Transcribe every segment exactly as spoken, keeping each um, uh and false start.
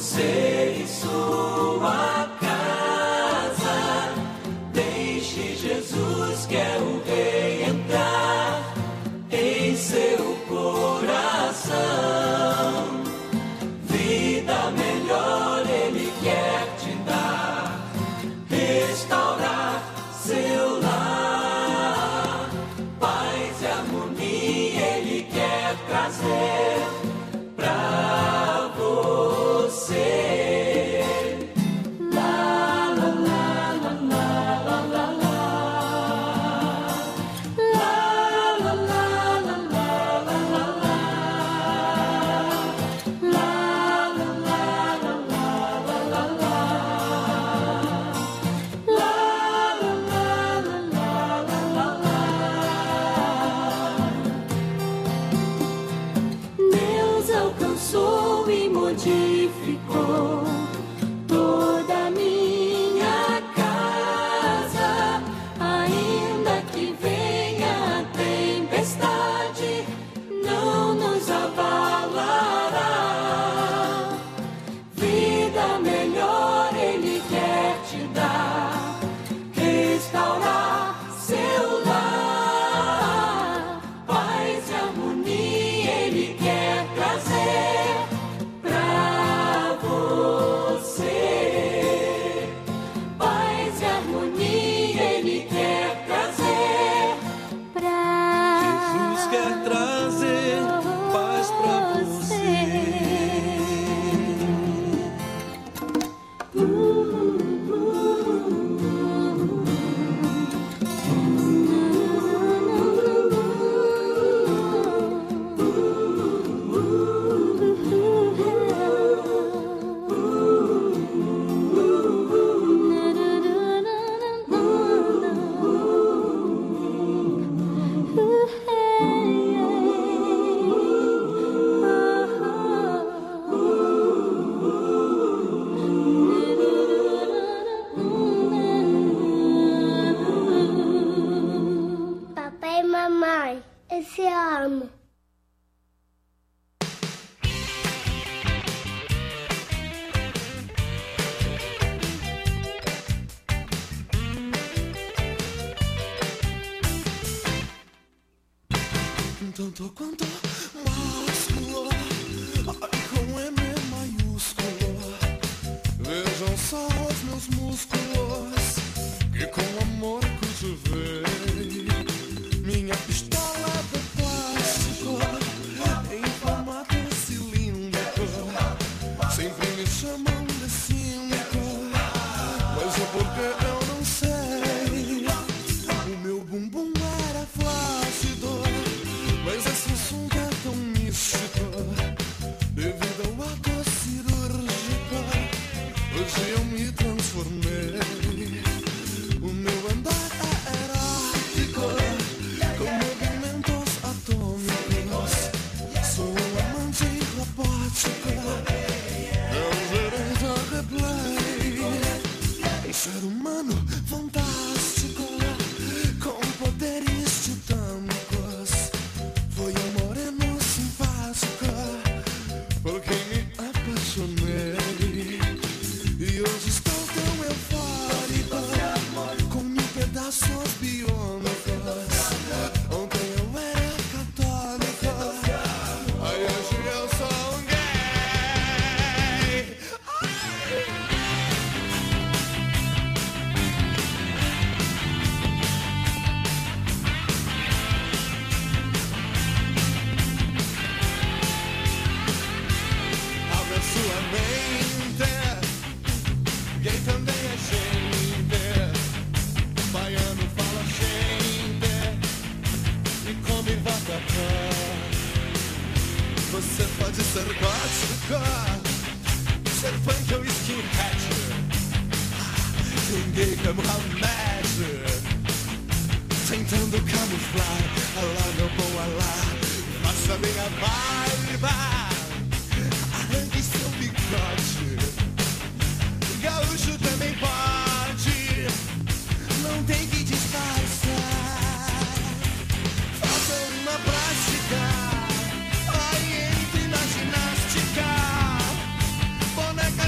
você e sua casa. Deixe Jesus, que é o Rei, entrar em seu coração. Vida melhor Ele quer te dar, restaurar seu lar. Paz e harmonia Ele quer trazer pra você. La la la la la la la la. La la la la la la la la. La la la la la la la la. La la la la la la la. Deus alcançou e modificou toda a minha casa. Ainda que venha a tempestade, não nos abalará. Vida melhor Ele quer te dar, restaurar seu lar. Paz e harmonia Ele quer trazer pra você. Paz e harmonia Ele quer trazer pra Jesus quer trazer paz pra você. Papai e mamãe, eu te amo. Tanto quanto másculo, ai com M maiúsculo. Vejam só os meus músculos, que com amor cultivei. Minha pistola de plástico, em formato cilíndrico, sempre me chamam de cínico, mas é porque eu não sei. O meu bumbum era flácido, mas esse assunto é tão místico. Devido ao ato cirúrgico, hoje eu me transformei. O meu andar é erótico, com movimentos atômicos. Sou um amante robótico, é um gerente replay. Um ser humano fantástico, com poderes titânicos. Foi um moreno simpático, por quem me apaixonei. E hoje estou tão eufórico, com mil pedaços biônicos. Ontem eu era católico, aí hoje eu sou um gay. Abra sua mente, gay também é gente. Baiano fala gente e come vatapá. Você pode ser gótico, ser punk ou skinhead. Tem gay que é Mohamed, tentando camuflar. Alá, meu bom alá, faça minha vibe. Arranque seu bigode, gaúcho também pode, não tem que disfarçar. Faça uma prática, aí entre na ginástica. Boneca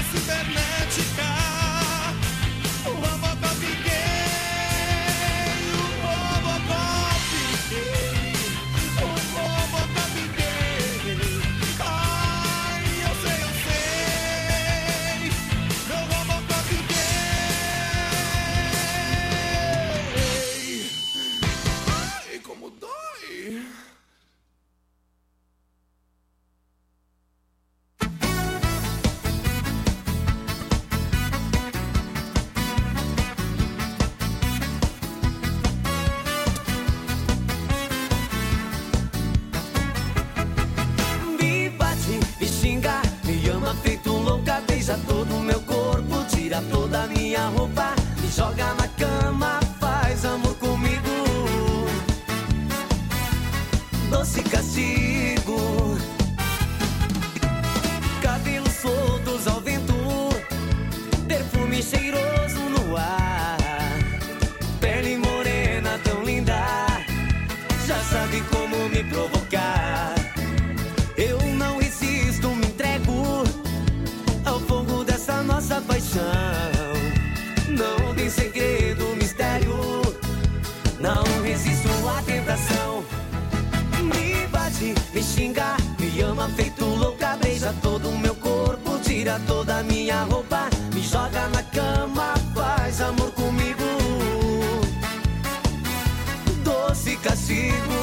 roupa, me joga na cama, faz amor comigo. Doce castigo. Cabelos soltos ao vento, perfume cheiroso no ar. Pele morena tão linda, já sabe como me provocar. Eu não resisto, me entrego ao fogo dessa nossa paixão. Não tem segredo, mistério, não resisto à tentação. Me bate, me xinga, me ama feito louca, beija todo o meu corpo, tira toda a minha roupa, me joga na cama, faz amor comigo. Doce castigo.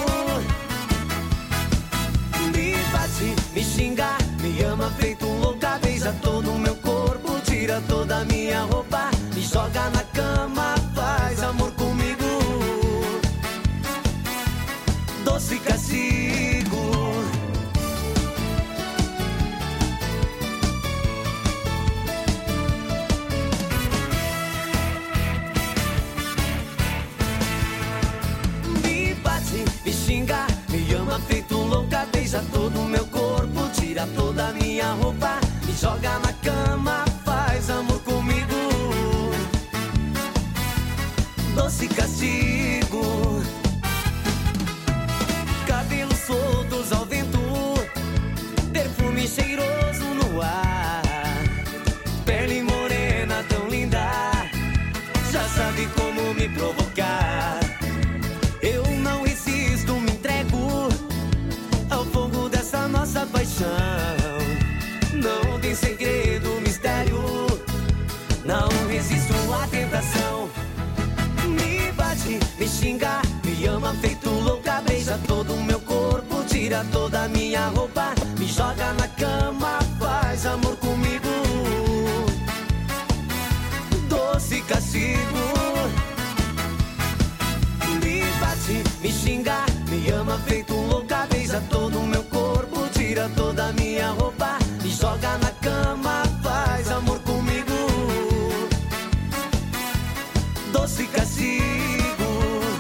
Me bate, me xinga, me ama feito louca, beija todo o meu corpo, tira toda a minha roupa, me joga na cama, faz amor comigo. Doce castigo. Me bate, me xinga, me ama feito louca, beija todo o meu corpo, tira toda a minha roupa, me joga na cama, faz amor comigo. Doce castigo. Cabelos soltos ao vento, perfume cheiroso no ar. Pele morena tão linda, já sabe como me provocar. Eu não resisto, me entrego ao fogo dessa nossa paixão. Não tem segredo, mistério, não resisto à tentação. Me bate, me xinga, me ama feito louca, beija todo o meu corpo, tira toda a minha roupa, me joga na cama, faz amor comigo. Doce castigo. Me bate, me xinga, me ama feito louca, beija todo o meu corpo, tira toda a minha roupa, me joga na cama, faz amor comigo. Doce castigo.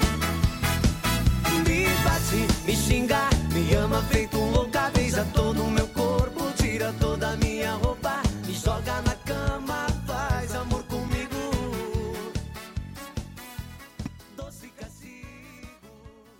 Me bate, me xinga, me ama feito louca, beija todo o meu corpo, tira toda a minha roupa, me joga na cama, faz amor comigo. Doce castigo.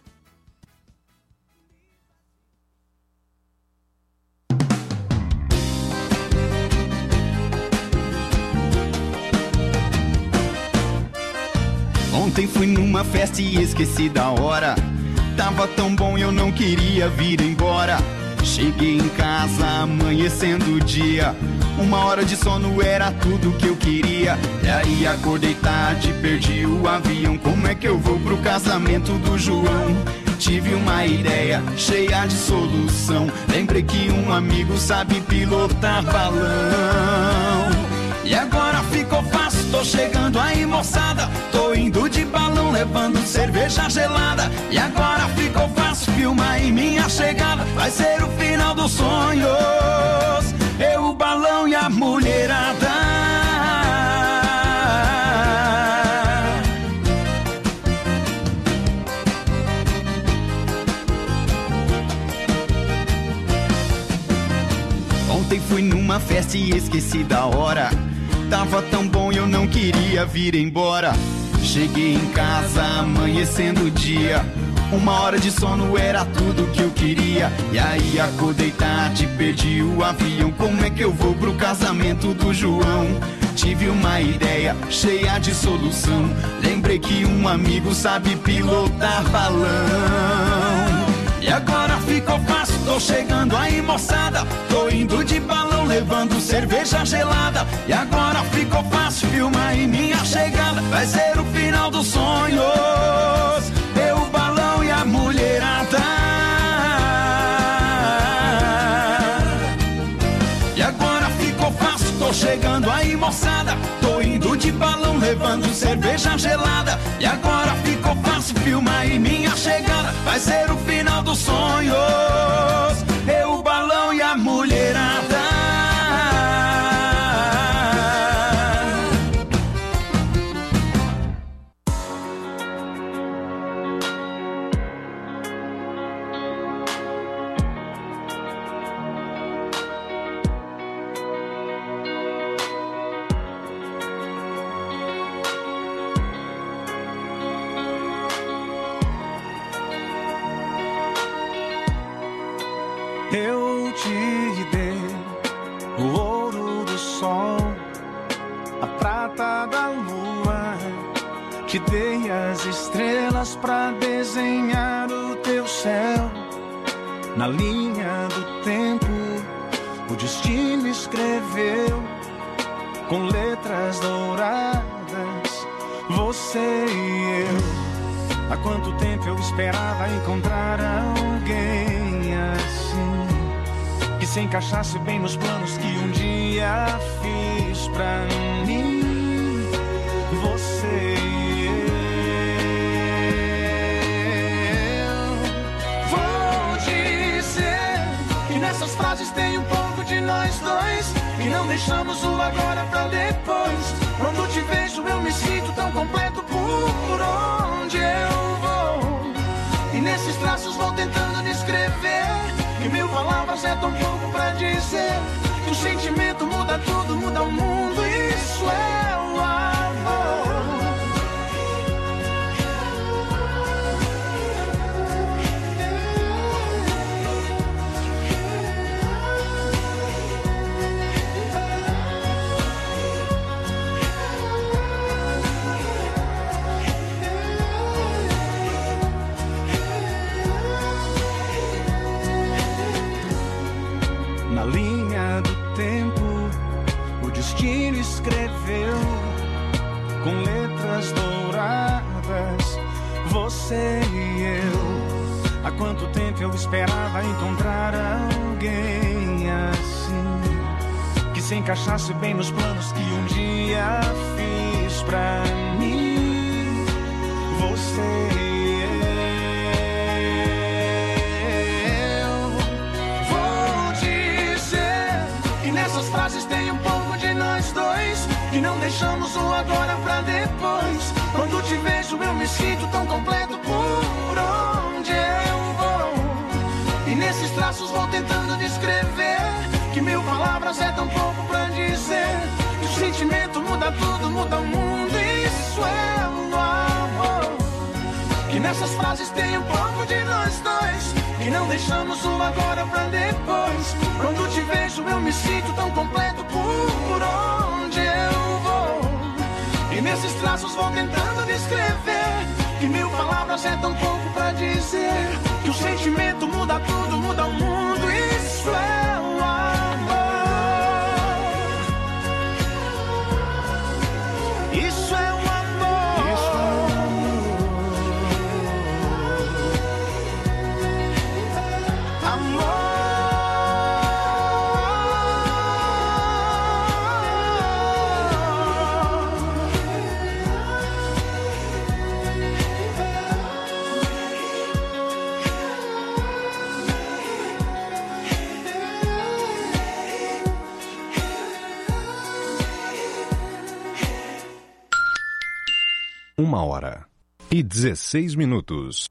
Ontem fui numa festa e esqueci da hora. Tava tão bom eu não queria vir embora. Cheguei em casa amanhecendo o dia. Uma hora de sono era tudo que eu queria. E aí acordei tarde, perdi o avião. Como é que eu vou pro casamento do João? Tive uma ideia cheia de solução. Lembrei que um amigo sabe pilotar balão. E agora ficou fácil, tô chegando aí moçada. Tô indo de balão levando cerveja gelada. E agora ficou fácil, filma aí minha chegada. Vai ser o final dos sonhos, eu, o balão e a mulherada. Ontem fui numa festa e esqueci da hora. Tava tão bom eu não queria vir embora. Cheguei em casa amanhecendo o dia. Uma hora de sono era tudo que eu queria. E aí acordei tarde, perdi o avião. Como é que eu vou pro casamento do João? Tive uma ideia cheia de solução. Lembrei que um amigo sabe pilotar balão. E agora ficou fácil, tô chegando aí moçada. Tô indo de balão levando cerveja gelada. E agora ficou fácil, filma aí minha chegada. Vai ser o final dos sonhos, eu, o balão e a mulherada. E agora ficou fácil, tô chegando aí moçada. Tô indo de balão levando cerveja gelada. E agora ficou fácil, filma aí minha chegada. Vai ser o final dos sonhos, eu, o balão e a mulherada. a prata da lua. Te dei as estrelas pra desenhar o teu céu. Na linha do tempo, o destino escreveu com letras douradas, você e eu. Há quanto tempo eu esperava encontrar alguém assim, que se encaixasse bem nos planos que um dia fiz pra mim, você e eu. Vou dizer que nessas frases tem um pouco de nós dois, que não deixamos o agora pra depois. Quando te vejo eu me sinto tão completo por onde eu vou, e nesses traços vou tentando descrever que mil palavras é tão pouco pra dizer que o sentimento muda tudo, muda o mundo. Isso é o amor. Na linha do tempo, o destino escreveu com letras douradas, você e eu. Há quanto tempo eu esperava encontrar alguém assim, que se encaixasse bem nos planos que um dia fiz pra mim, você e eu. Essas frases têm um pouco de nós dois, que não deixamos o agora pra depois. Quando te vejo eu me sinto tão completo por onde eu vou, e nesses traços vou tentando descrever que mil palavras é tão pouco pra dizer que o sentimento muda tudo, muda o mundo. Isso é o amor. Que nessas frases tem um pouco de nós dois, que não deixamos o agora pra depois. Quando te vejo eu me sinto tão completo por onde eu vou, e nesses traços vou tentando descrever que mil palavras é tão pouco pra dizer que o sentimento muda tudo, muda o mundo. Isso é o amor. Isso é o amor. Uma hora e dezesseis minutos.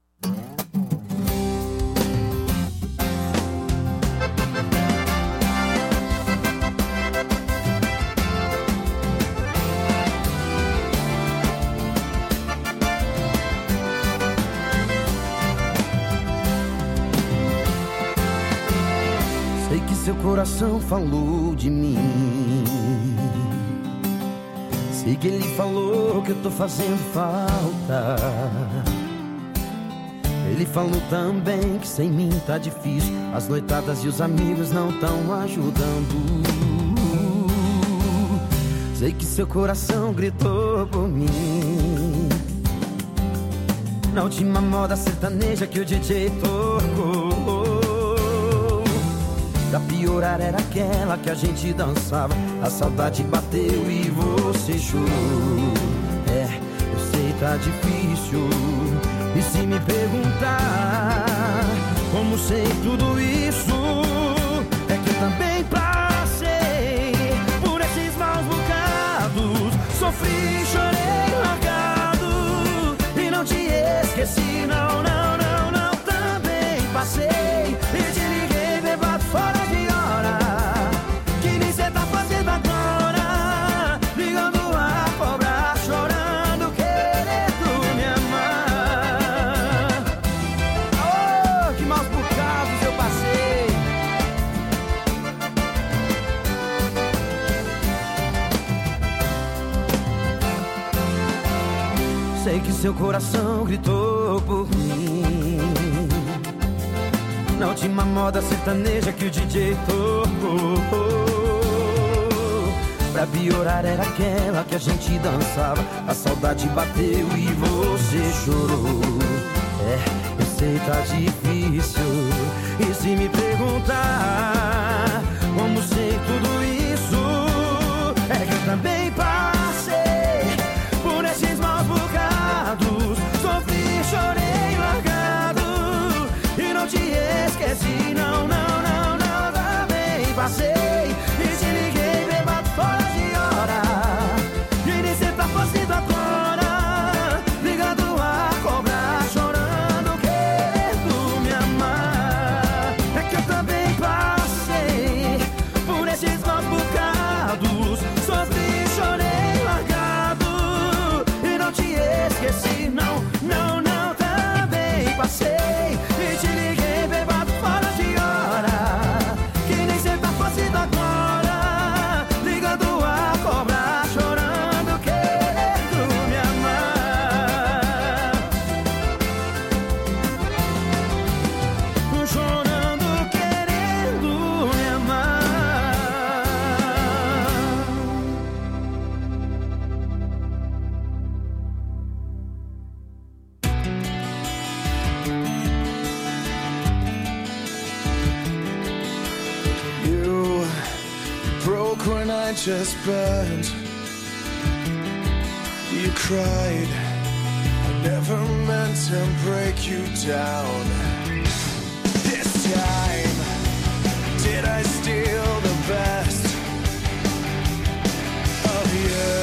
Sei que seu coração falou de mim, sei que ele falou que eu tô fazendo falta. Ele falou também que sem mim tá difícil, as noitadas e os amigos não tão ajudando. Sei que seu coração gritou por mim na última moda sertaneja que o D J tocou. Pra piorar era aquela que a gente dançava, a saudade bateu e você chorou. É, eu sei tá difícil, e se me perguntar como sei tudo isso, é que eu também passei por esses maus bocados. Sofri, chorei, largado, e não te esqueci, não, não, não, não. Também passei e te liguei, bebado fora de hora, que nem cê tá fazendo agora, ligando a cobrar, chorando, querendo me amar. Oh, que maus bocados eu passei. Sei que seu coração gritou por mim na última moda sertaneja que o D J tocou. Pra piorar era aquela que a gente dançava. A saudade bateu e você chorou. É, eu sei tá difícil. E se me perguntar como sei tudo isso, é que eu também passei por esses maus bocados. Sofri, chorei, largado e não te esqueci. Não, não, não, não, também passei. E te liguei bêbado fora de hora. E nem cê tá fazendo agora, ligado a cobrar, chorando, querendo me amar. É que eu também passei por esses maus bocados. Sofri, chorei, largado e não te esqueci. Não, não, não, também passei. E te liguei bêbado fora de hora. Que nem cê tá fazendo agora, ligando a cobrar, chorando, querendo me amar. Chorando, querendo me amar. You broke when I just burned. You cried. I never meant to break you down. This time, did I steal the best of you?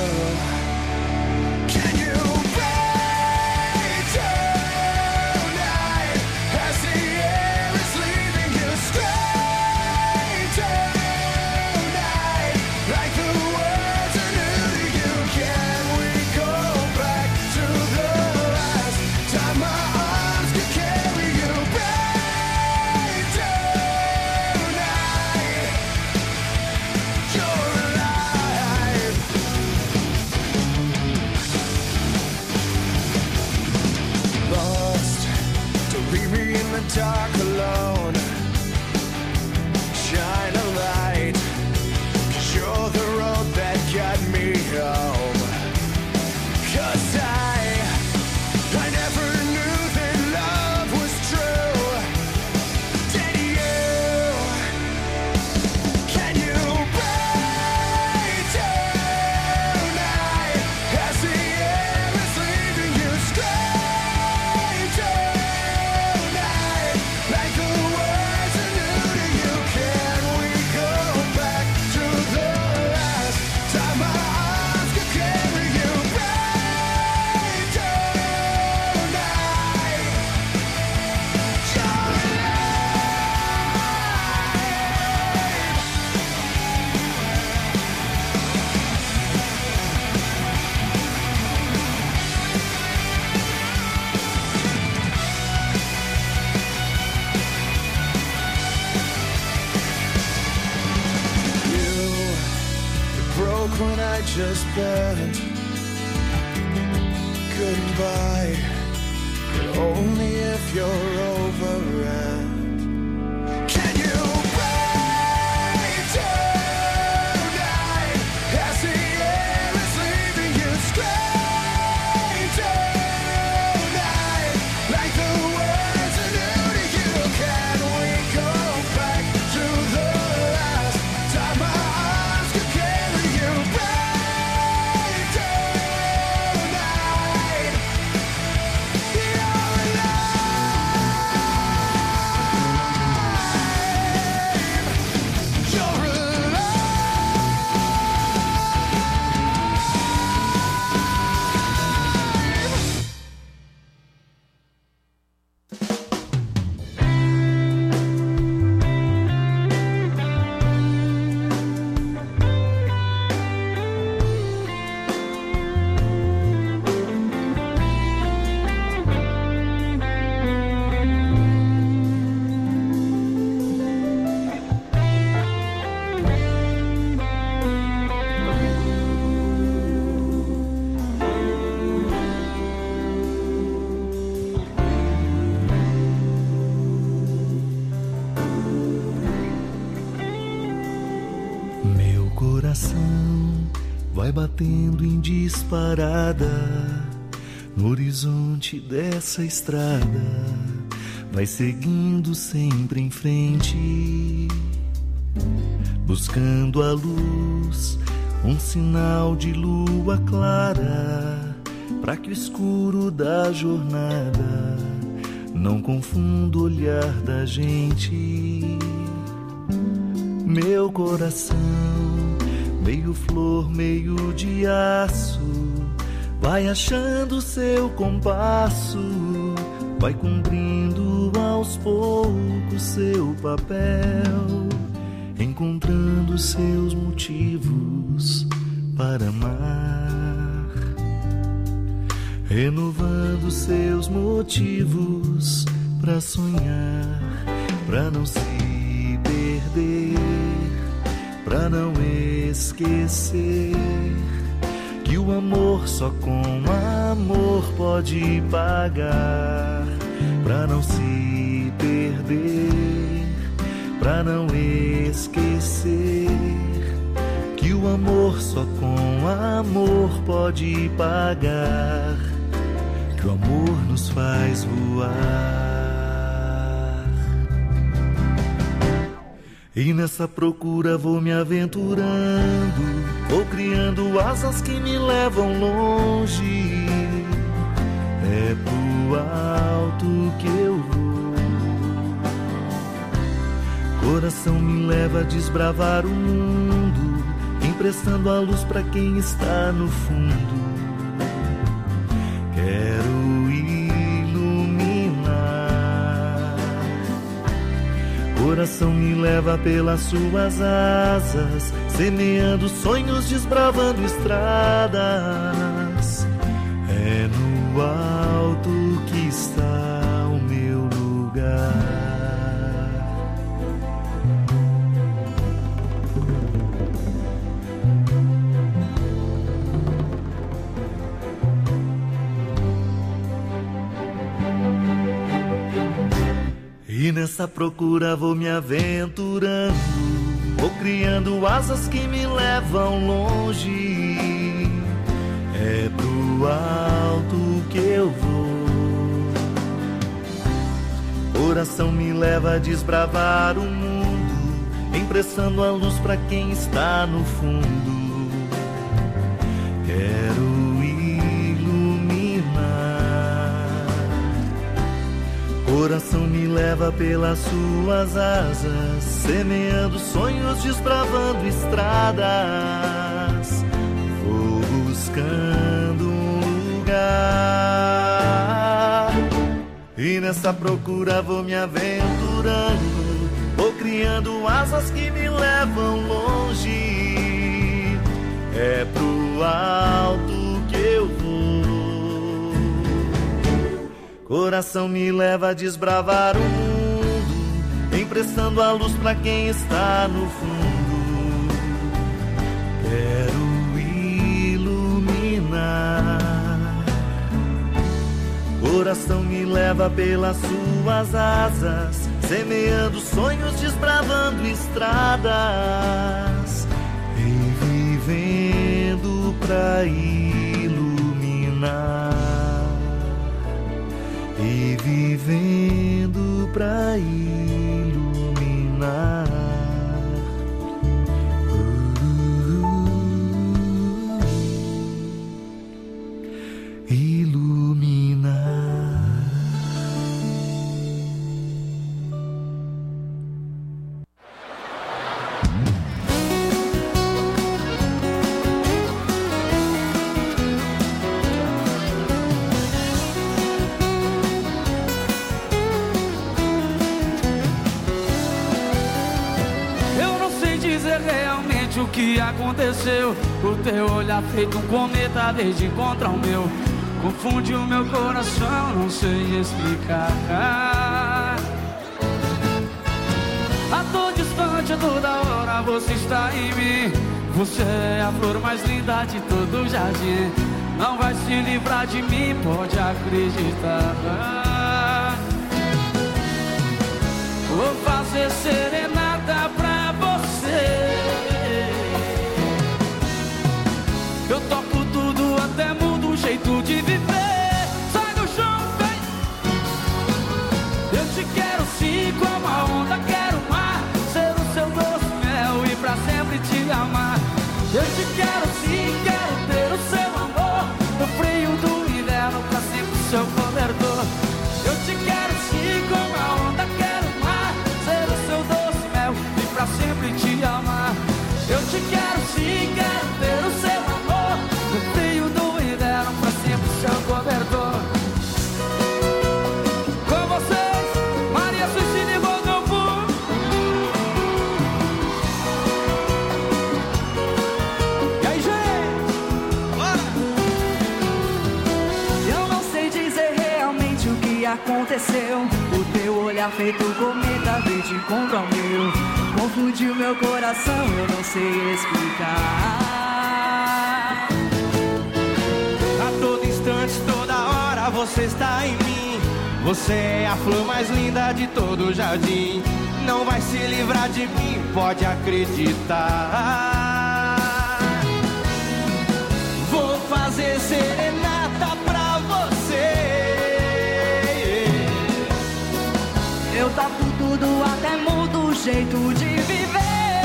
Can you break tonight as the air is leaving you straight tonight? Like the words are new to you. Can we go back to the last time my arms could carry you? Break tonight. You're alive. Lost, don't leave me in the dark alone. Shine a light, 'cause you're the road that got me home. 'Cause I, I never knew that love was true. Did you? Can you break tonight as the air is leaving you straight tonight? Like the words are new to you. Can we go back to the last time my arms could carry you? Break tonight. You're You, you broke when I just burned. Goodbye, but only if you're over it. Can you break tonight as the air is leaving you straight tonight? Like the words are new to you. Can we go back to the last time my arms could carry you? Break tonight. You're alive. vai batendo em disparada no horizonte dessa estrada, vai seguindo sempre em frente, buscando a luz, um sinal de lua clara, para que o escuro da jornada não confunda o olhar da gente. Meu coração, meio flor, meio de aço, vai achando seu compasso, vai cumprindo aos poucos seu papel, encontrando seus motivos para amar, renovando seus motivos para sonhar, para não se perder, para não esquecer que o amor só com amor pode pagar, pra não se perder, pra não esquecer que o amor só com amor pode pagar, que o amor nos faz voar. E nessa procura vou me aventurando, vou criando asas que me levam longe. É pro alto que eu vou. Coração me leva a desbravar o mundo, emprestando a luz pra quem está no fundo. Quero iluminar. Coração me leva pelas suas asas, semeando sonhos, desbravando estradas. É no alto que está o meu lugar. E nessa procura vou me aventurando, vou criando asas que me levam longe. É pro alto que eu vou. Coração me leva a desbravar o mundo, emprestando a luz pra quem está no fundo. Quero coração me leva pelas suas asas, semeando sonhos, desbravando estradas. Vou buscando um lugar, e nessa procura vou me aventurando, vou criando asas que me levam longe. É pro alto que eu vou. Coração me leva a desbravar o mundo, emprestando a luz pra quem está no fundo. Quero iluminar. Coração me leva pelas suas asas, semeando sonhos, desbravando estradas, e vivendo pra iluminar. E vivendo pra iluminar. uh, Iluminar. Realmente o que aconteceu, o teu olhar feito um cometa desde encontrar o meu, confunde o meu coração, não sei explicar. A todo distante, a toda hora você está em mim. Você é a flor mais linda de todo o jardim, não vai se livrar de mim, pode acreditar. Vou fazer serenata pra você, Eu toco tudo, até mudo o jeito de viver. Sai do chão, vem. Eu te quero sim, como a onda, quero o mar, ser o seu doce mel e pra sempre te amar. Eu te quero sim, quero ter o seu amor, no frio do inverno, pra sempre seu cobertor. Eu te quero sim, como a onda, quero o mar, ser o seu doce mel e pra sempre te amar. Eu te quero sim, quero ter o seu amor, no frio do inverno, pra sempre seu cobertor. Com vocês, Maria Suicida e Rodolfo. E aí, gente? Bora! Eu não sei dizer realmente o que aconteceu. O teu olhar feito cometa veio de encontro ao meu. Confundiu meu coração, eu não sei explicar. A todo instante, toda hora, você está em mim. Você é a flor mais linda de todo o jardim. Não vai se livrar de mim, pode acreditar. Vou fazer serenata pra você. Eu tapo tudo, até mudo o jeito de viver.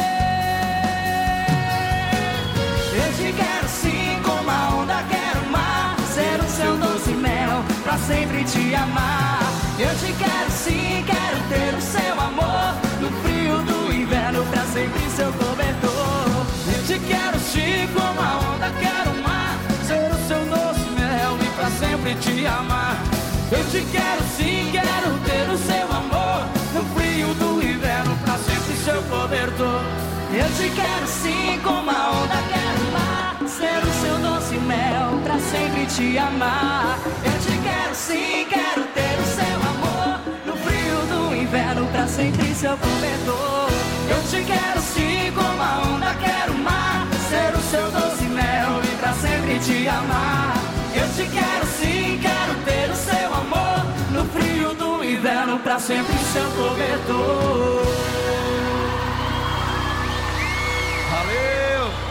Eu te quero sim, como a onda, quero o mar, ser o seu doce mel, pra sempre te amar. Eu te quero sim, quero ter o seu amor, no frio do inverno, pra sempre seu cobertor. Eu te quero sim, como a onda, quero o mar, ser o seu doce mel e pra sempre te amar. Eu te quero sim, quero ter o seu amor, no frio do inverno, pra sempre seu cobertor. Eu te quero sim, como a onda, quero o mar, ser o seu doce mel, pra sempre te amar. Eu te quero sim, quero ter o seu amor, no frio do inverno, pra sempre seu cobertor. Eu te quero sim, como a onda, quero o mar, ser o seu doce mel e pra sempre te amar. Eu te quero sim, quero ter o seu amor, no frio do inverno, pra sempre seu cobertor. Valeu!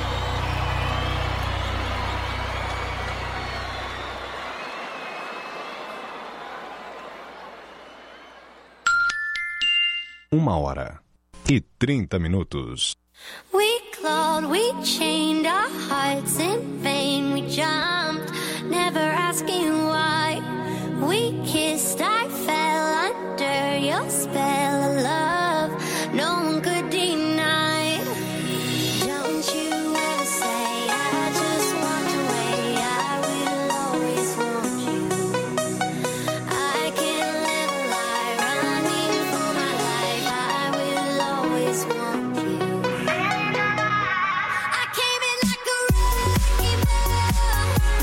Uma hora e trinta minutos. We clawed, we chained our hearts in vain. We jumped, never asking why. We kissed, I fell under your spell of love. No one could deny. Don't you ever say I just walked away. I will always want you. I can't live a lie running for my life. I will always want you. I came in like a wrecking ball.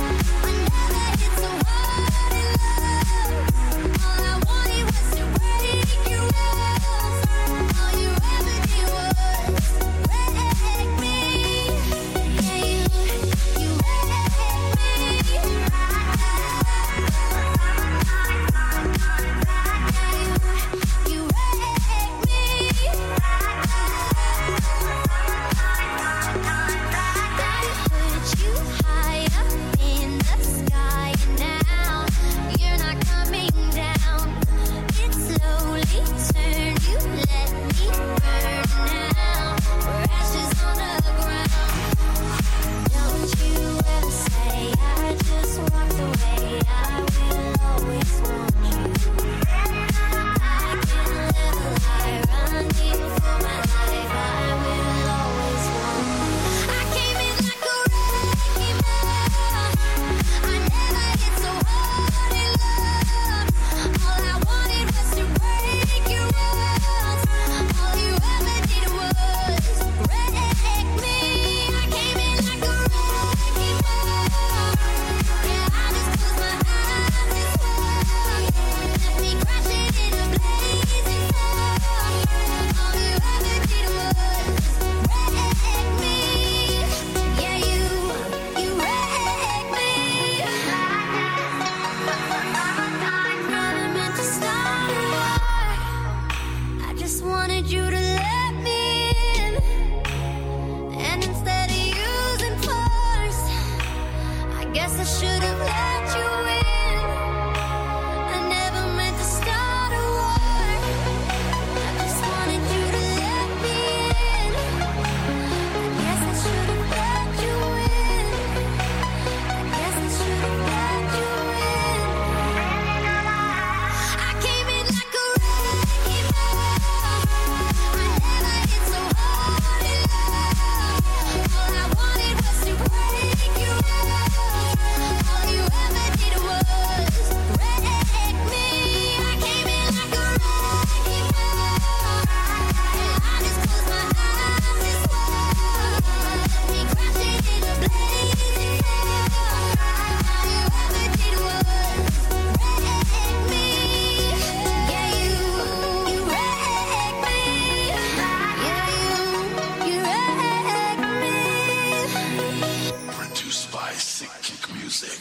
music.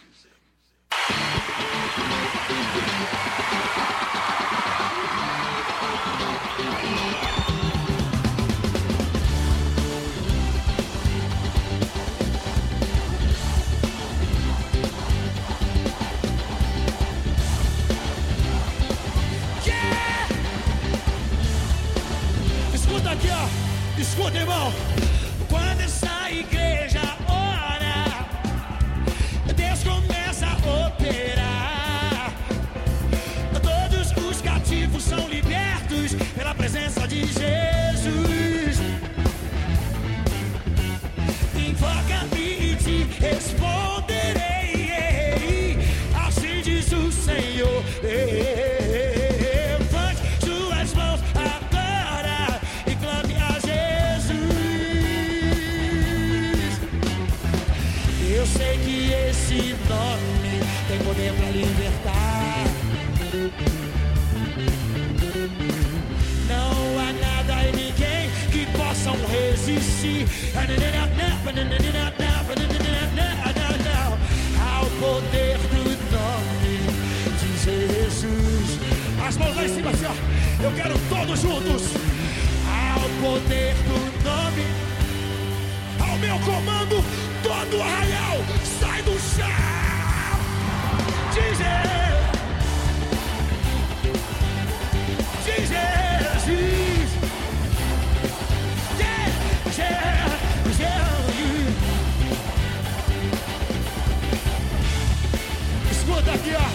Escuta aqui, ó. Escuta, irmão. Quando essa igreja ora, Deus começa a operar. Todos os cativos são libertos pela presença de Jesus. Invoca-me e te responderei. Assim diz o Senhor. Levante suas mãos agora e clame a Jesus. Eu sei que esse nome tem poder pra libertar. Não há nada e ninguém que possam resistir ao poder do nome de Jesus. As mãos lá em cima, assim, ó. Eu quero todos juntos. Ao poder do nome, ao meu comando, todo arraial sai do chão. Diz Diz Jesus. Yeah, yeah, yeah. Escuta aqui, ó.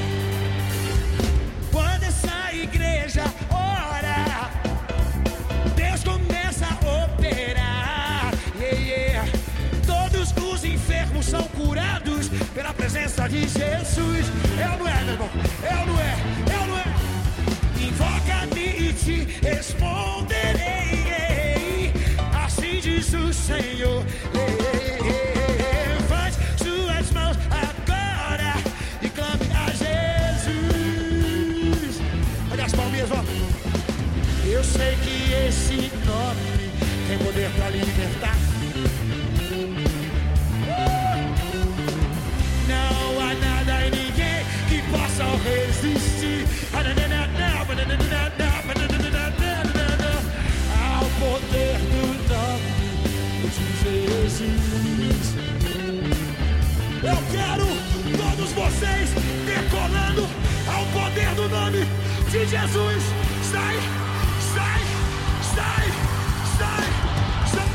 Quando essa igreja ora, Deus começa a operar. Yeah, yeah. Todos os enfermos são curados pela presença de Jesus. Eu não é, meu irmão. Eu não é. Eu não é. Invoca-me e te responderei. Assim diz o Senhor. Levante suas mãos agora e clame a Jesus. Olha as palminhas, ó. Eu sei que esse nome tem poder pra libertar. Não há nada e ninguém que possa resistir ao poder do nome de Jesus. Eu quero todos vocês decolando ao poder do nome de Jesus. Sai, sai, sai, sai, sai.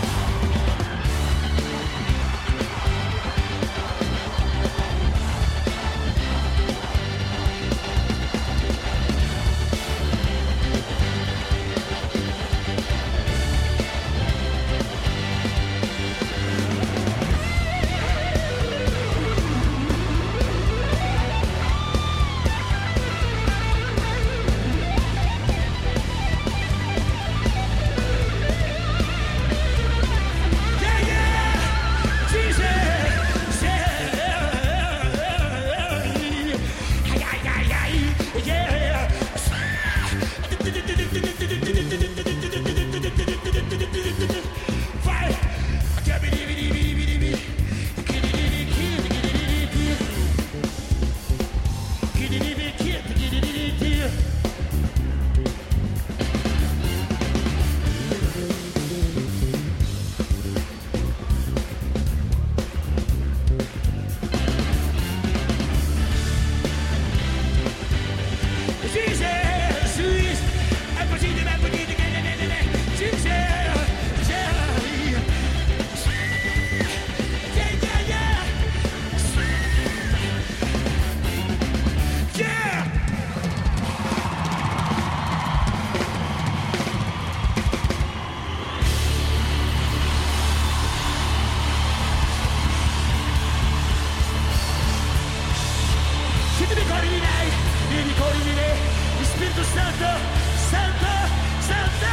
Espírito Santo, Santo, Santo,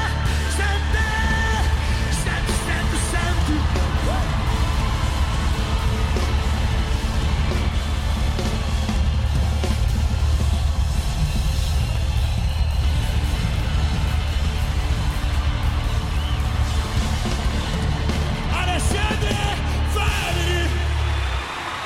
Santo, Santo, Santo, Santo. Alexandre, vai!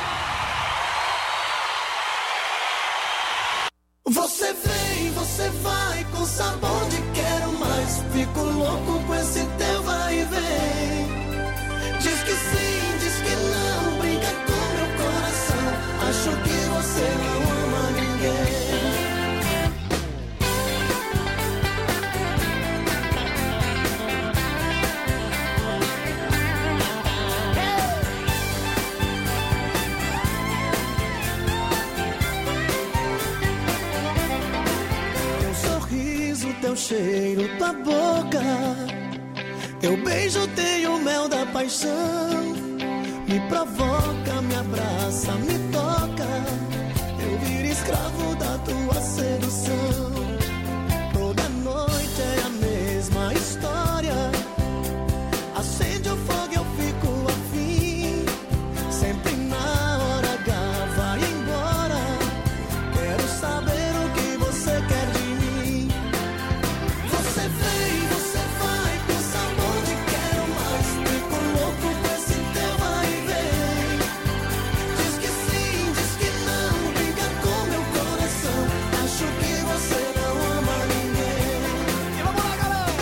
cheiro, tua boca. Teu beijo tem o mel da paixão. Me provoca, me abraça, me toca. Eu viro escravo da tua sedução. Toda noite é a mesma história. Acende o fogo, eu fico afim. Sempre na hora H vai embora. Quero saber o que você quer de mim. Você vem, você vai com sabor de quero mais. Fico louco com esse teu vai e vem. Diz que sim, diz que não. Brinca com meu coração. Acho que você não ama ninguém. E vamos lá, galera!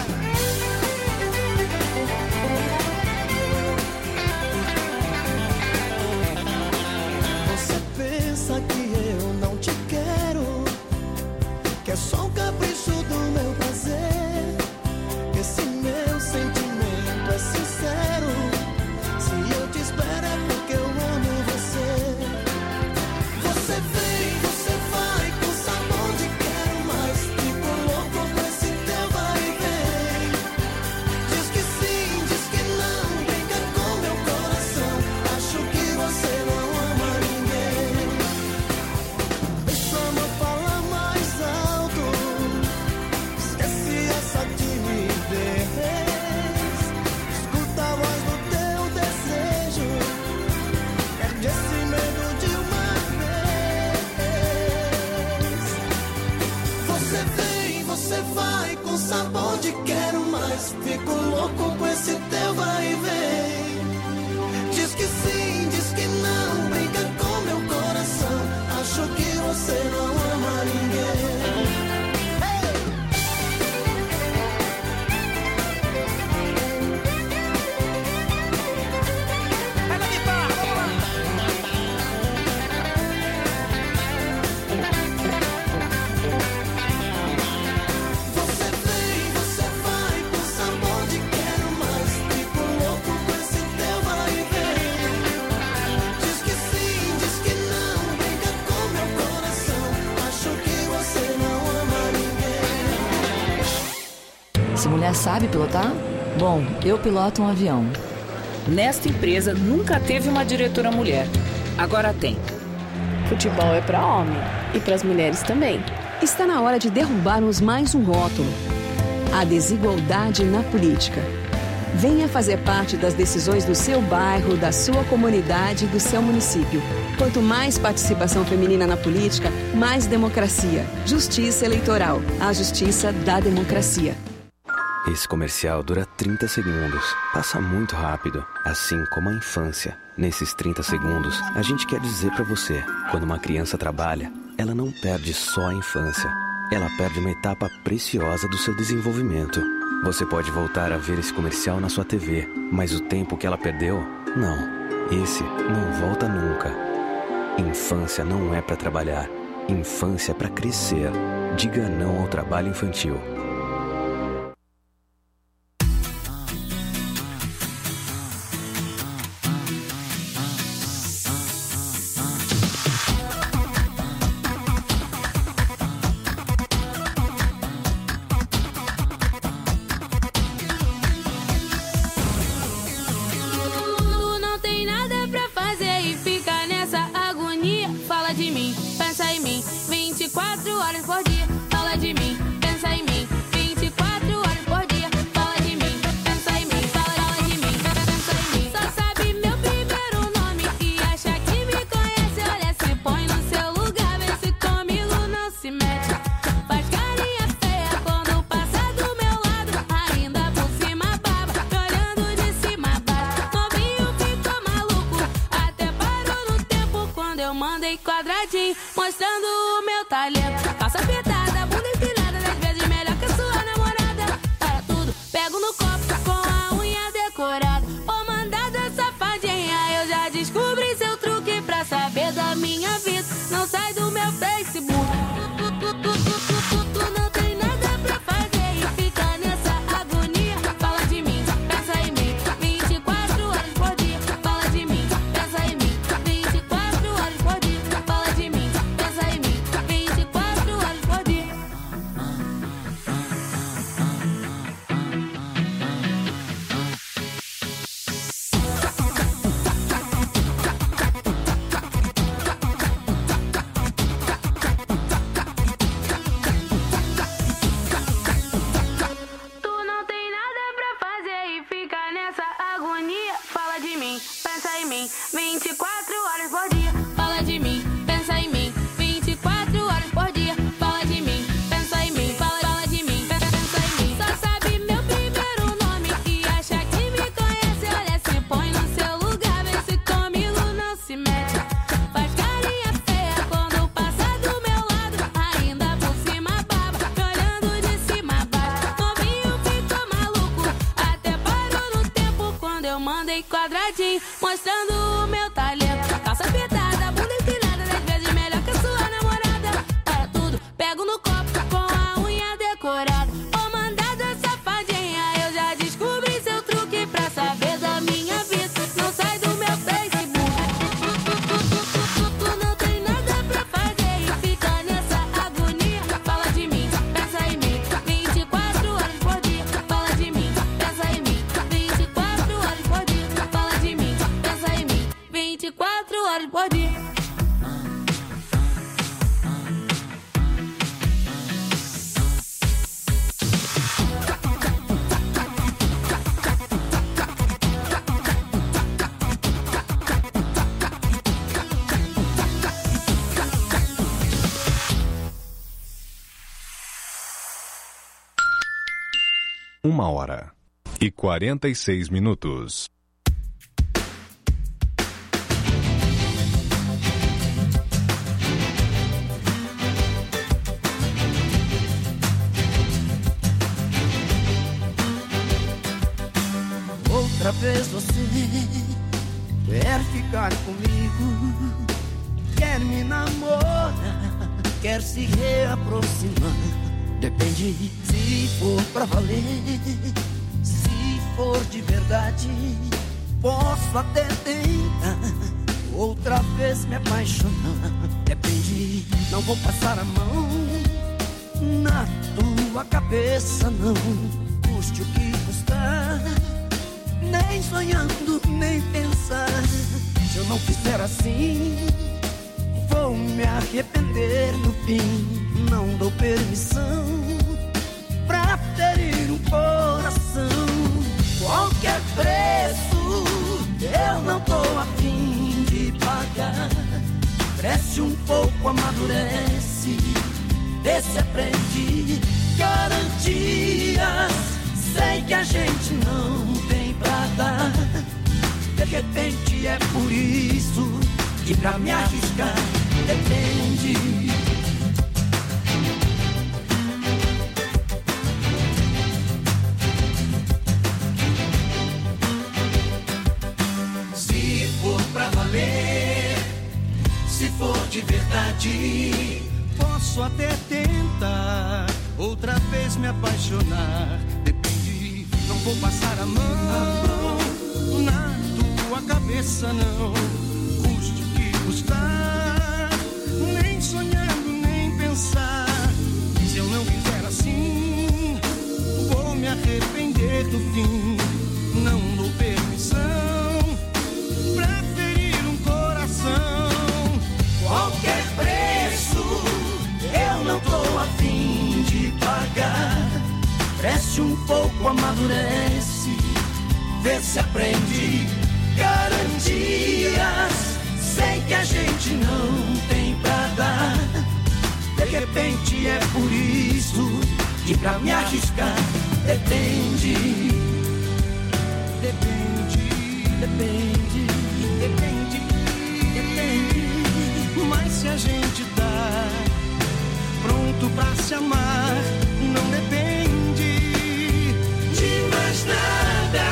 Você pensa que eu não te quero, que é só um capricho do meu prazer. Esse meu sentimento é sincero. Se eu te espero é porque eu amo você. Você vem, você vai com sabor de quero mais. Fico louco com esse teu vai e vem. Diz que sim, diz que não. Brinca com meu coração. Acho que você não ama ninguém. Deixa o amor falar mais alto. Esquece essa timidez. Escuta a voz do teu desejo. Perde esse medo de uma vez. Você vem, você vai com sabor de quero mais. Fico louco com esse teu vai e vem. Diz que sim, diz que não. Brinca com meu coração. Acho que você não ama ninguém. Vai na guitarra, vamos lá! Você vem, você vai com sabor de quero mais. Fico louco com esse teu vai e vem. Diz que sim, diz que não. Brinca com meu coração. Acho que você não ama ninguém. Se mulher sabe pilotar? Bom, eu piloto um avião. Nesta empresa nunca teve uma diretora mulher. Agora tem. Futebol é para homem e para as mulheres também. Está na hora de derrubarmos mais um rótulo: a desigualdade na política. Venha fazer parte das decisões do seu bairro, da sua comunidade e do seu município. Quanto mais participação feminina na política, mais democracia. Justiça eleitoral. A justiça da democracia. Esse comercial dura trinta segundos. Passa muito rápido, assim como a infância. Nesses trinta segundos, a gente quer dizer pra você: quando uma criança trabalha, ela não perde só a infância. Ela perde uma etapa preciosa do seu desenvolvimento. Você pode voltar a ver esse comercial na sua T V, mas o tempo que ela perdeu, não. Esse não volta nunca. Infância não é pra trabalhar. Infância é pra crescer. Diga não ao trabalho infantil. Tu não tem nada pra fazer e fica nessa agonia. Fala de mim, pensa em mim, vinte e quatro horas por dia. Fala de mim, pensa em mim, vinte e quatro horas por dia. Fala de mim, pensa em mim, fala, fala de mim, pensa em mim. Só sabe meu primeiro nome e acha que me conhece. Olha, se põe no seu lugar, vê se comigo não se mete. Faz carinha feia quando passa do meu lado, ainda por cima baba, me olhando de cima a baixo. Novinho ficou maluco, até parou no tempo quando eu mandei quadradinho, mostrando o meu talento. Passa apertada, bunda empinada, dez vezes melhor que a sua namorada. Para tudo, pego no copo com a unha decorada. Ô mandada safadinha, eu já descobri seu truque pra saber da minha vida. Não sai do meu Facebook. Tu, tu, tu, tu, tu, tu, tu não tem nada pra fazer e fica nessa agonia. Fala de mim, pensa em mim, vinte e quatro horas por dia. Fala de mim, pensa em mim, vinte e quatro horas por dia. Fala de mim, pensa em mim, vinte e quatro horas por dia. quatro horas por dia. Uma hora e quarenta e seis minutos. Outra vez você quer ficar comigo, quer me namorar, quer se reaproximar. Depende se for pra valer, se for de verdade, posso até tentar outra vez me apaixonar. Depende, não vou passar a mão na tua cabeça, não, custe o que custar, nem sonhando, nem pensar. Se eu não fizer assim, vou me arrepender no fim. Não dou permissão pra ferir um coração. Qualquer preço eu não tô a fim de pagar. Cresce um pouco, amadurece, vê se aprende. Garantias, sei que a gente não tem pra dar. De repente é por isso que pra me arriscar depende. Se for de verdade, posso até tentar outra vez me apaixonar. Depende, não vou passar a mão na tua cabeça, não, custe o que custar, nem sonhando, nem pensar. Se eu não fizer assim, vou me arrepender do fim. Não dou permissão pra ferir um coração. Qualquer preço eu não tô a fim de pagar. Cresce um pouco, amadurece, vê se aprende. Garantias, sei que a gente não tem pra dar. De repente é por isso que pra me arriscar depende. Depende, depende, depende, depende. Mas se a gente tá pronto pra se amar, não depende de mais nada.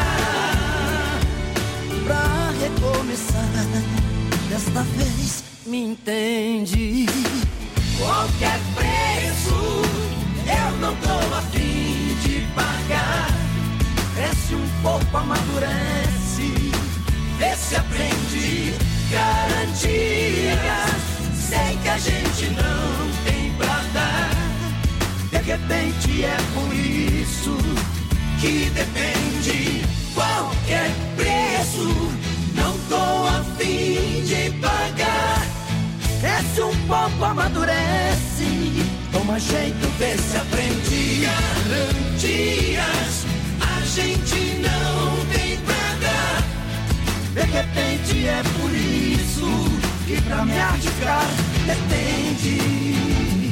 Pra recomeçar, desta vez me entende. Qualquer preço eu não tô a fim de pagar. Cresce um pouco, amadurece, vê se aprende. Garantias, sei que a gente não tem pra dar. De repente é por isso que depende. Qualquer preço não tô a fim de pagar. Cresce um pouco, amadurece, toma jeito, vê se aprende. Garantias, a gente não tem pra dar. De repente é por isso que pra me arriscar depende.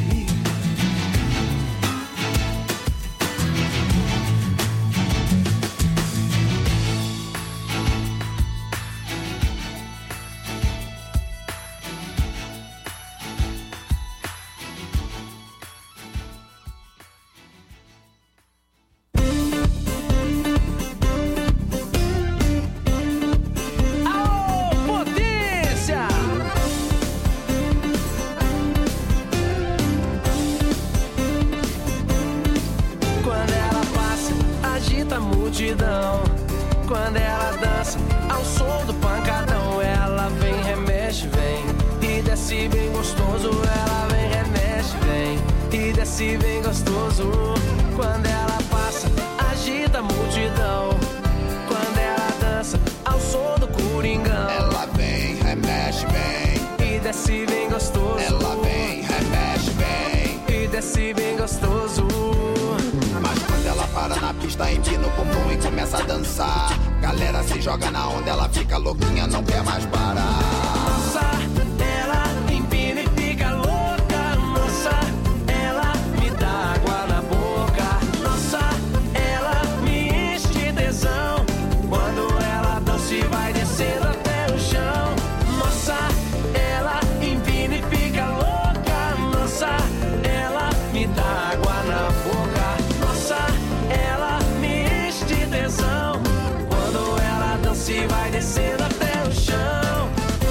multidão. Quando ela dança ao som do pancadão, ela vem, remexe, vem e desce bem gostoso. Ela vem, remexe, vem e desce bem gostoso. Quando ela passa, agita a multidão. Quando ela dança ao som do coringão, ela vem, remexe, remexe bem. E desce bem gostoso. Ela vem, remexe bem. E desce bem gostoso. Mas quando ela para na pista, empina o bumbum e começa a dançar. Galera se joga na onda, ela fica louquinha, não quer mais parar. Nossa, ela empina e fica louca. Nossa, ela me dá água na boca. Nossa, ela me enche de tesão. Quando ela dança e vai descendo até o chão. Nossa, ela empina e fica louca. Nossa, ela me dá água na boca. Nossa, ela me enche de tesão. Quando ela dança e vai descendo até o chão.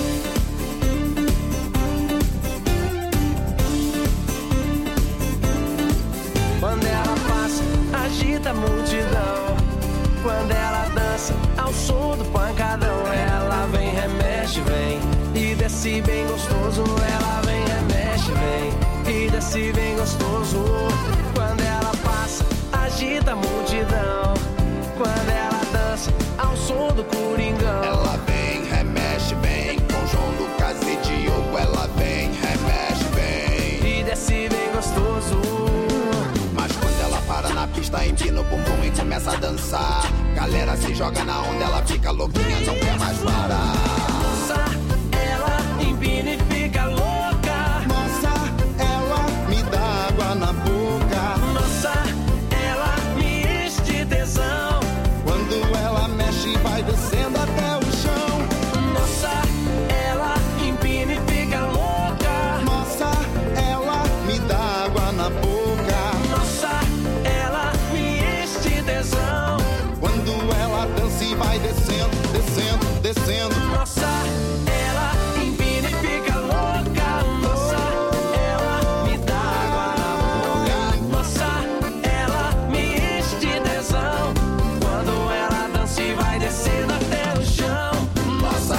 Quando ela passa, agita a multidão. Quando ela dança, ao som do pancadão. Ela vem, remexe, vem. E desce bem gostoso. Ela vem, remexe, vem. E desce bem gostoso. Quando ela passa, agita a multidão. Quando ela dança, ao som do Coringão. Ela vem, remexe bem. Com João Lucas e Diogo. Ela vem, remexe bem. E desce bem gostoso. Mas quando ela para na pista, empina o bumbum e começa a dançar. Galera se joga na onda, ela fica louquinha, não quer mais parar. Nossa, ela empina e fica louca. Nossa, ela me dá água na boca. Nossa, ela me enche de tesão. Quando ela mexe e vai descendo até o chão. Nossa, ela empina e fica louca. Nossa, ela me dá água na boca. Nossa, ela me enche de tesão. Quando ela dança e vai descendo, descendo, descendo. Nossa, ela empina e fica louca. Nossa, ela me dá água na boca. Nossa, ela me enche de tesão. Quando ela dança e vai descendo até o chão. Nossa.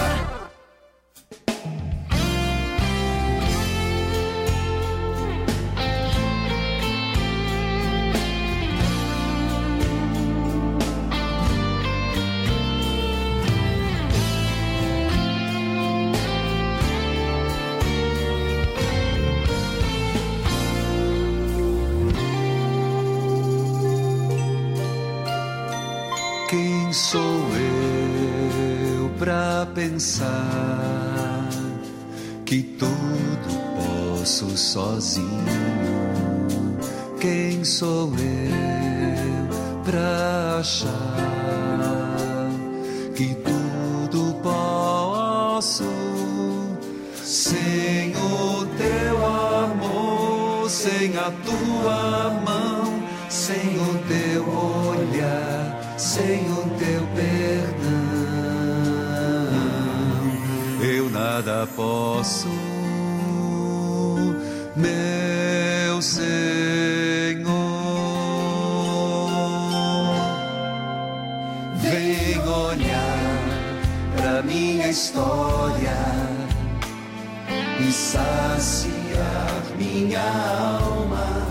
Quem sou eu pra pensar que tudo posso sozinho? Quem sou eu pra achar que tudo posso sem o teu amor, sem a tua mão, sem o teu olhar, sem o teu perdão, eu nada posso, meu Senhor. Vem olhar pra minha história e saciar minha alma,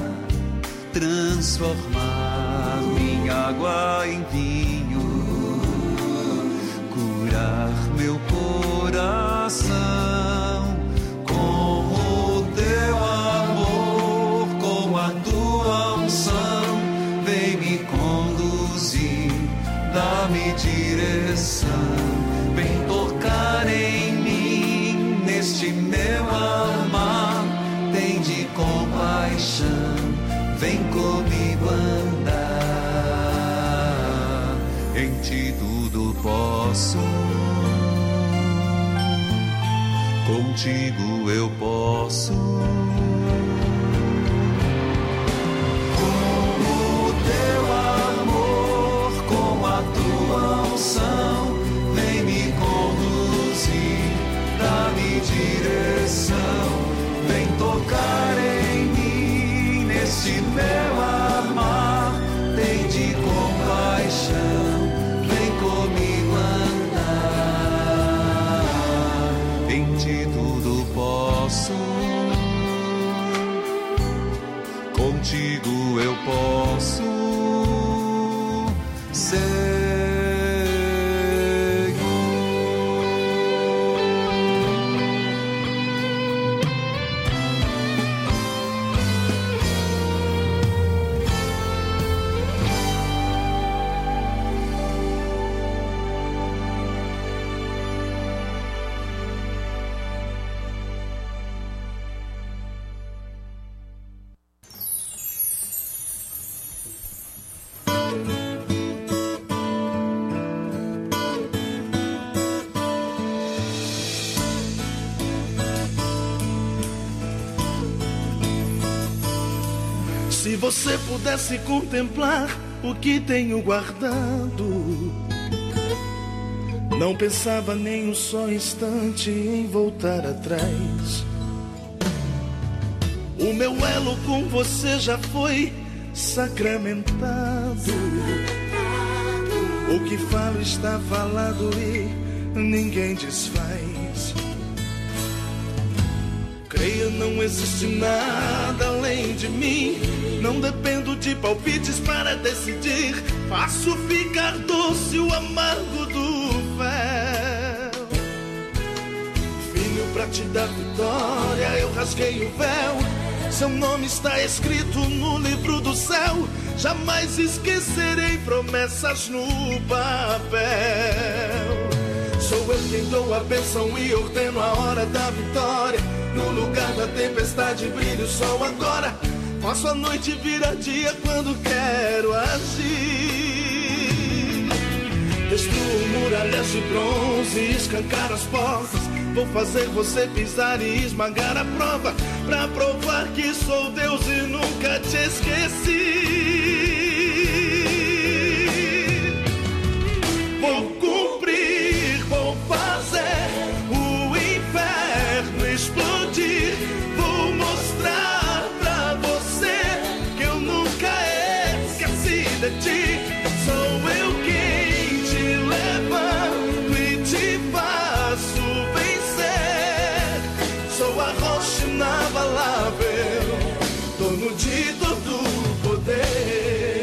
transformar minha água em vinho, curar meu coração com o teu amor, com a tua unção. Vem me conduzir, dá-me direção, vem tocar em mim, neste meu amar, tem de compaixão, vem comigo andar, em ti tudo posso, contigo eu posso. Com o teu amor, com a tua unção, vem me conduzir, dá-me direção, vem tocar em mim, nesse meu amar, tem de compaixão, vem comigo andar, em ti tudo posso, contigo eu posso ser. Se você pudesse contemplar o que tenho guardado, não pensava nem um só instante em voltar atrás. O meu elo com você já foi sacramentado. O que falo está falado e ninguém desfaz. Creia, não existe nada além de mim. Não dependo de palpites para decidir. Faço ficar doce o amargo do véu. Filho, pra te dar vitória, eu rasguei o véu. Seu nome está escrito no livro do céu. Jamais esquecerei promessas no papel. Sou eu quem dou a bênção e ordeno a hora da vitória. No lugar da tempestade brilha o sol agora. Faço a noite virar dia quando quero agir. Destruo muralhas de bronze e escancar as portas. Vou fazer você pisar e esmagar a prova, pra provar que sou Deus e nunca te esqueci. Vou cumprir, vou fazer o inferno explodir. Vou mostrar pra você que eu nunca esqueci de ti. Sou eu quem te levanto e te faço vencer. Sou a rocha inabalável, dono de todo o poder.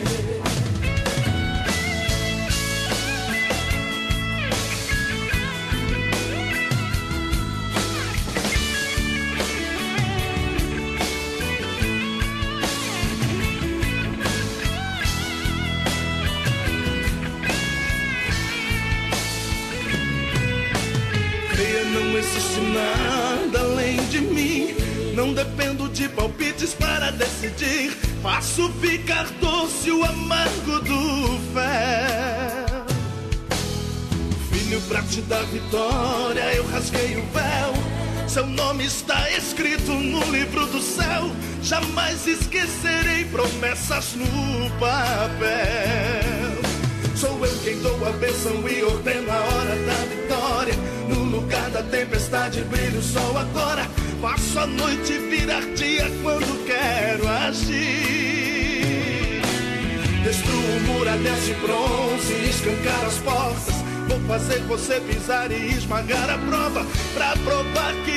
Não existe nada além de mim. Não dependo de palpites para decidir. Faço ficar doce o amargo do véu. Filho, pra te dar vitória, eu rasguei o véu. Seu nome está escrito no livro do céu. Jamais esquecerei promessas no papel. Sou eu quem dou a bênção e ordeno a hora da vitória. No lugar da tempestade brilha o sol agora. Faço a noite virar dia quando quero agir. Destruo muralhas de bronze e escancar as portas. Vou fazer você pisar e esmagar a prova, pra provar que